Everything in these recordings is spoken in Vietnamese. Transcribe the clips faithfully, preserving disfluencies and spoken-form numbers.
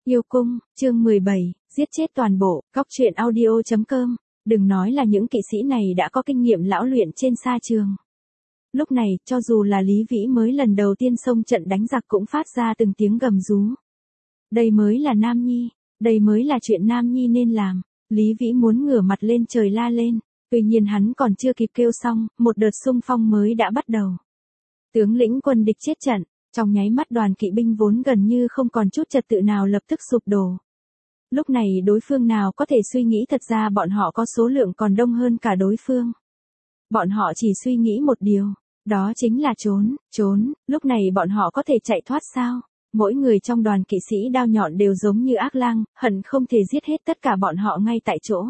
Yêu cung, chương mười bảy, giết chết toàn bộ, cóc truyện audio chấm com. Đừng nói là những kỵ sĩ này đã có kinh nghiệm lão luyện trên sa trường. Lúc này, cho dù là Lý Vĩ mới lần đầu tiên xông trận đánh giặc cũng phát ra từng tiếng gầm rú. Đây mới là Nam Nhi, đây mới là chuyện Nam Nhi nên làm. Lý Vĩ muốn ngửa mặt lên trời la lên, tuy nhiên hắn còn chưa kịp kêu xong, một đợt xung phong mới đã bắt đầu. Tướng lĩnh quân địch chết trận, trong nháy mắt đoàn kỵ binh vốn gần như không còn chút trật tự nào lập tức sụp đổ. Lúc này đối phương nào có thể suy nghĩ thật ra bọn họ có số lượng còn đông hơn cả đối phương. Bọn họ chỉ suy nghĩ một điều, đó chính là trốn, trốn, lúc này bọn họ có thể chạy thoát sao? Mỗi người trong đoàn kỵ sĩ đao nhọn đều giống như ác lang, hận không thể giết hết tất cả bọn họ ngay tại chỗ.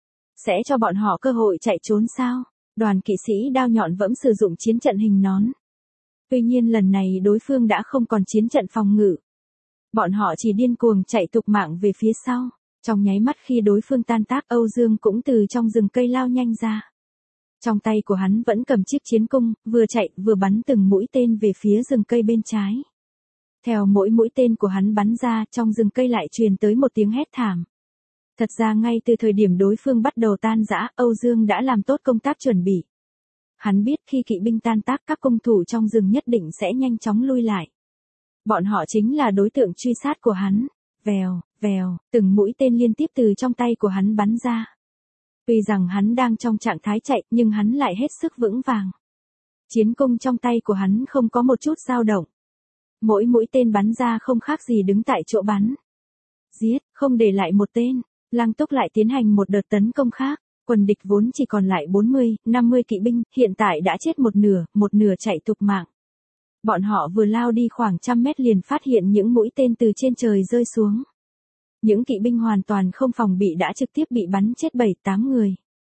Sẽ cho bọn họ cơ hội chạy trốn sao? Đoàn kỵ sĩ đao nhọn vẫn sử dụng chiến trận hình nón. Tuy nhiên lần này đối phương đã không còn chiến trận phòng ngự. Bọn họ chỉ điên cuồng chạy tục mạng về phía sau. Trong nháy mắt khi đối phương tan tác, Âu Dương cũng từ trong rừng cây lao nhanh ra. Trong tay của hắn vẫn cầm chiếc chiến cung, vừa chạy vừa bắn từng mũi tên về phía rừng cây bên trái. Theo mỗi mũi tên của hắn bắn ra, trong rừng cây lại truyền tới một tiếng hét thảm. Thật ra ngay từ thời điểm đối phương bắt đầu tan rã, Âu Dương đã làm tốt công tác chuẩn bị. Hắn biết khi kỵ binh tan tác các cung thủ trong rừng nhất định sẽ nhanh chóng lui lại. Bọn họ chính là đối tượng truy sát của hắn. Vèo, vèo, từng mũi tên liên tiếp từ trong tay của hắn bắn ra. Tuy rằng hắn đang trong trạng thái chạy nhưng hắn lại hết sức vững vàng. Chiến cung trong tay của hắn không có một chút dao động. Mỗi mũi tên bắn ra không khác gì đứng tại chỗ bắn. Giết, không để lại một tên. Lăng Túc lại tiến hành một đợt tấn công khác. Quân địch vốn chỉ còn lại bốn mươi, năm mươi kỵ binh, hiện tại đã chết một nửa, một nửa chạy tục mạng. Bọn họ vừa lao đi khoảng trăm mét liền phát hiện những mũi tên từ trên trời rơi xuống. Những kỵ binh hoàn toàn không phòng bị đã trực tiếp bị bắn chết bảy tám người.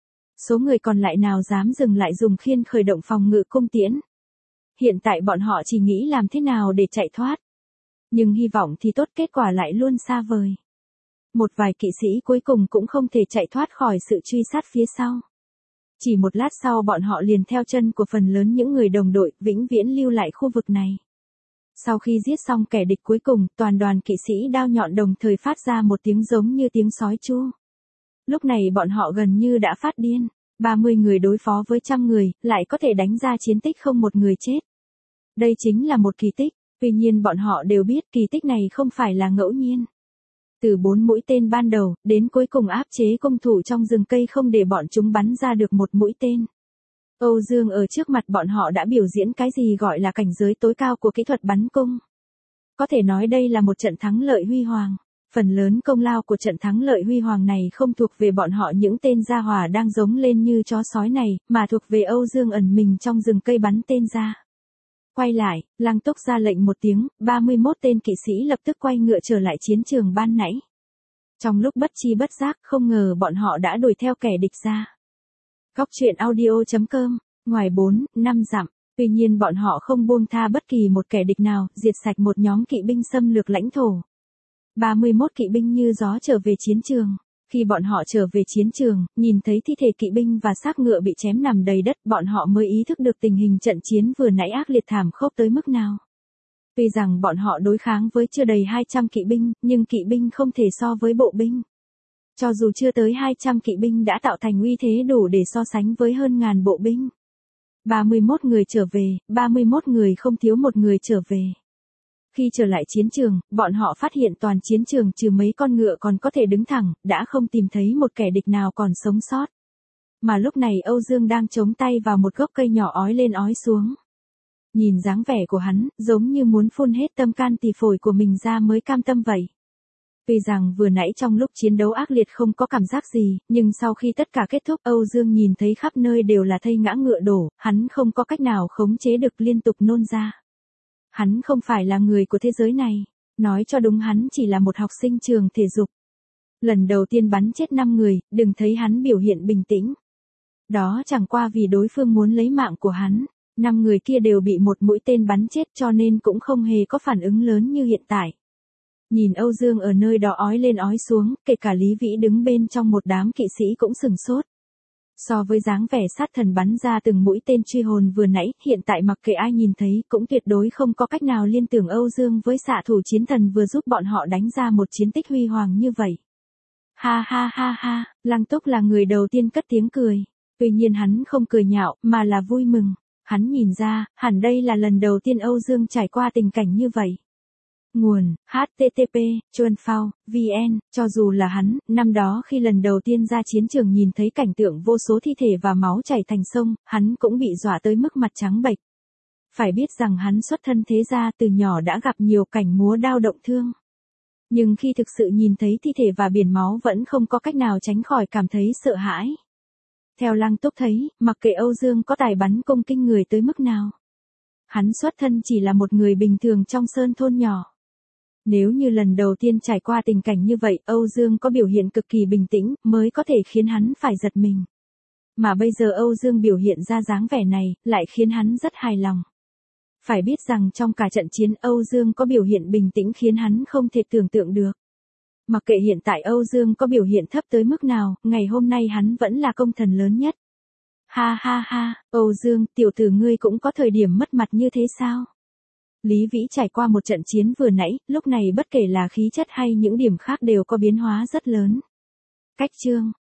Số người còn lại nào dám dừng lại dùng khiên khởi động phòng ngự cung tiễn. Hiện tại bọn họ chỉ nghĩ làm thế nào để chạy thoát. Nhưng hy vọng thì tốt, kết quả lại luôn xa vời. Một vài kỵ sĩ cuối cùng cũng không thể chạy thoát khỏi sự truy sát phía sau. Chỉ một lát sau bọn họ liền theo chân của phần lớn những người đồng đội, vĩnh viễn lưu lại khu vực này. Sau khi giết xong kẻ địch cuối cùng, toàn đoàn kỵ sĩ đao nhọn đồng thời phát ra một tiếng giống như tiếng sói chu. Lúc này bọn họ gần như đã phát điên. ba mươi người đối phó với trăm người, lại có thể đánh ra chiến tích không một người chết. Đây chính là một kỳ tích, tuy nhiên bọn họ đều biết kỳ tích này không phải là ngẫu nhiên. Từ bốn mũi tên ban đầu, đến cuối cùng áp chế cung thủ trong rừng cây không để bọn chúng bắn ra được một mũi tên. Âu Dương ở trước mặt bọn họ đã biểu diễn cái gì gọi là cảnh giới tối cao của kỹ thuật bắn cung. Có thể nói đây là một trận thắng lợi huy hoàng. Phần lớn công lao của trận thắng lợi huy hoàng này không thuộc về bọn họ những tên gia hỏa đang giống lên như chó sói này, mà thuộc về Âu Dương ẩn mình trong rừng cây bắn tên ra. Quay lại, Lăng Túc ra lệnh một tiếng, ba mươi mốt tên kỵ sĩ lập tức quay ngựa trở lại chiến trường ban nãy. Trong lúc bất chi bất giác, không ngờ bọn họ đã đuổi theo kẻ địch ra. Cóc truyện audio chấm com, ngoài bốn, năm dặm, tuy nhiên bọn họ không buông tha bất kỳ một kẻ địch nào, diệt sạch một nhóm kỵ binh xâm lược lãnh thổ. ba mươi mốt kỵ binh như gió trở về chiến trường. Khi bọn họ trở về chiến trường, nhìn thấy thi thể kỵ binh và xác ngựa bị chém nằm đầy đất, bọn họ mới ý thức được tình hình trận chiến vừa nãy ác liệt thảm khốc tới mức nào. Tuy rằng bọn họ đối kháng với chưa đầy hai trăm kỵ binh, nhưng kỵ binh không thể so với bộ binh. Cho dù chưa tới hai trăm kỵ binh đã tạo thành uy thế đủ để so sánh với hơn ngàn bộ binh. ba mươi mốt người trở về, ba mươi mốt người không thiếu một người trở về. Khi trở lại chiến trường, bọn họ phát hiện toàn chiến trường trừ mấy con ngựa còn có thể đứng thẳng, đã không tìm thấy một kẻ địch nào còn sống sót. Mà lúc này Âu Dương đang chống tay vào một gốc cây nhỏ ói lên ói xuống. Nhìn dáng vẻ của hắn, giống như muốn phun hết tâm can tỳ phổi của mình ra mới cam tâm vậy. Tuy rằng vừa nãy trong lúc chiến đấu ác liệt không có cảm giác gì, nhưng sau khi tất cả kết thúc Âu Dương nhìn thấy khắp nơi đều là thây ngã ngựa đổ, hắn không có cách nào khống chế được liên tục nôn ra. Hắn không phải là người của thế giới này, nói cho đúng hắn chỉ là một học sinh trường thể dục. Lần đầu tiên bắn chết năm người, đừng thấy hắn biểu hiện bình tĩnh. Đó chẳng qua vì đối phương muốn lấy mạng của hắn, năm người kia đều bị một mũi tên bắn chết cho nên cũng không hề có phản ứng lớn như hiện tại. Nhìn Âu Dương ở nơi đó ói lên ói xuống, kể cả Lý Vĩ đứng bên trong một đám kỵ sĩ cũng sừng sốt. So với dáng vẻ sát thần bắn ra từng mũi tên truy hồn vừa nãy, hiện tại mặc kệ ai nhìn thấy cũng tuyệt đối không có cách nào liên tưởng Âu Dương với xạ thủ chiến thần vừa giúp bọn họ đánh ra một chiến tích huy hoàng như vậy. Ha ha ha ha, Lăng Túc là người đầu tiên cất tiếng cười. Tuy nhiên hắn không cười nhạo, mà là vui mừng. Hắn nhìn ra, hẳn đây là lần đầu tiên Âu Dương trải qua tình cảnh như vậy. Nguồn, hát tê tê pê, chuan phao, vn, cho dù là hắn, năm đó khi lần đầu tiên ra chiến trường nhìn thấy cảnh tượng vô số thi thể và máu chảy thành sông, hắn cũng bị dọa tới mức mặt trắng bệch. Phải biết rằng hắn xuất thân thế gia từ nhỏ đã gặp nhiều cảnh múa đao động thương. Nhưng khi thực sự nhìn thấy thi thể và biển máu vẫn không có cách nào tránh khỏi cảm thấy sợ hãi. Theo Lăng Túc thấy, mặc kệ Âu Dương có tài bắn cung kinh người tới mức nào. Hắn xuất thân chỉ là một người bình thường trong sơn thôn nhỏ. Nếu như lần đầu tiên trải qua tình cảnh như vậy, Âu Dương có biểu hiện cực kỳ bình tĩnh, mới có thể khiến hắn phải giật mình. Mà bây giờ Âu Dương biểu hiện ra dáng vẻ này, lại khiến hắn rất hài lòng. Phải biết rằng trong cả trận chiến Âu Dương có biểu hiện bình tĩnh khiến hắn không thể tưởng tượng được. Mặc kệ hiện tại Âu Dương có biểu hiện thấp tới mức nào, ngày hôm nay hắn vẫn là công thần lớn nhất. Ha ha ha, Âu Dương, tiểu tử ngươi cũng có thời điểm mất mặt như thế sao? Lý Vĩ trải qua một trận chiến vừa nãy, lúc này bất kể là khí chất hay những điểm khác đều có biến hóa rất lớn. Cách chương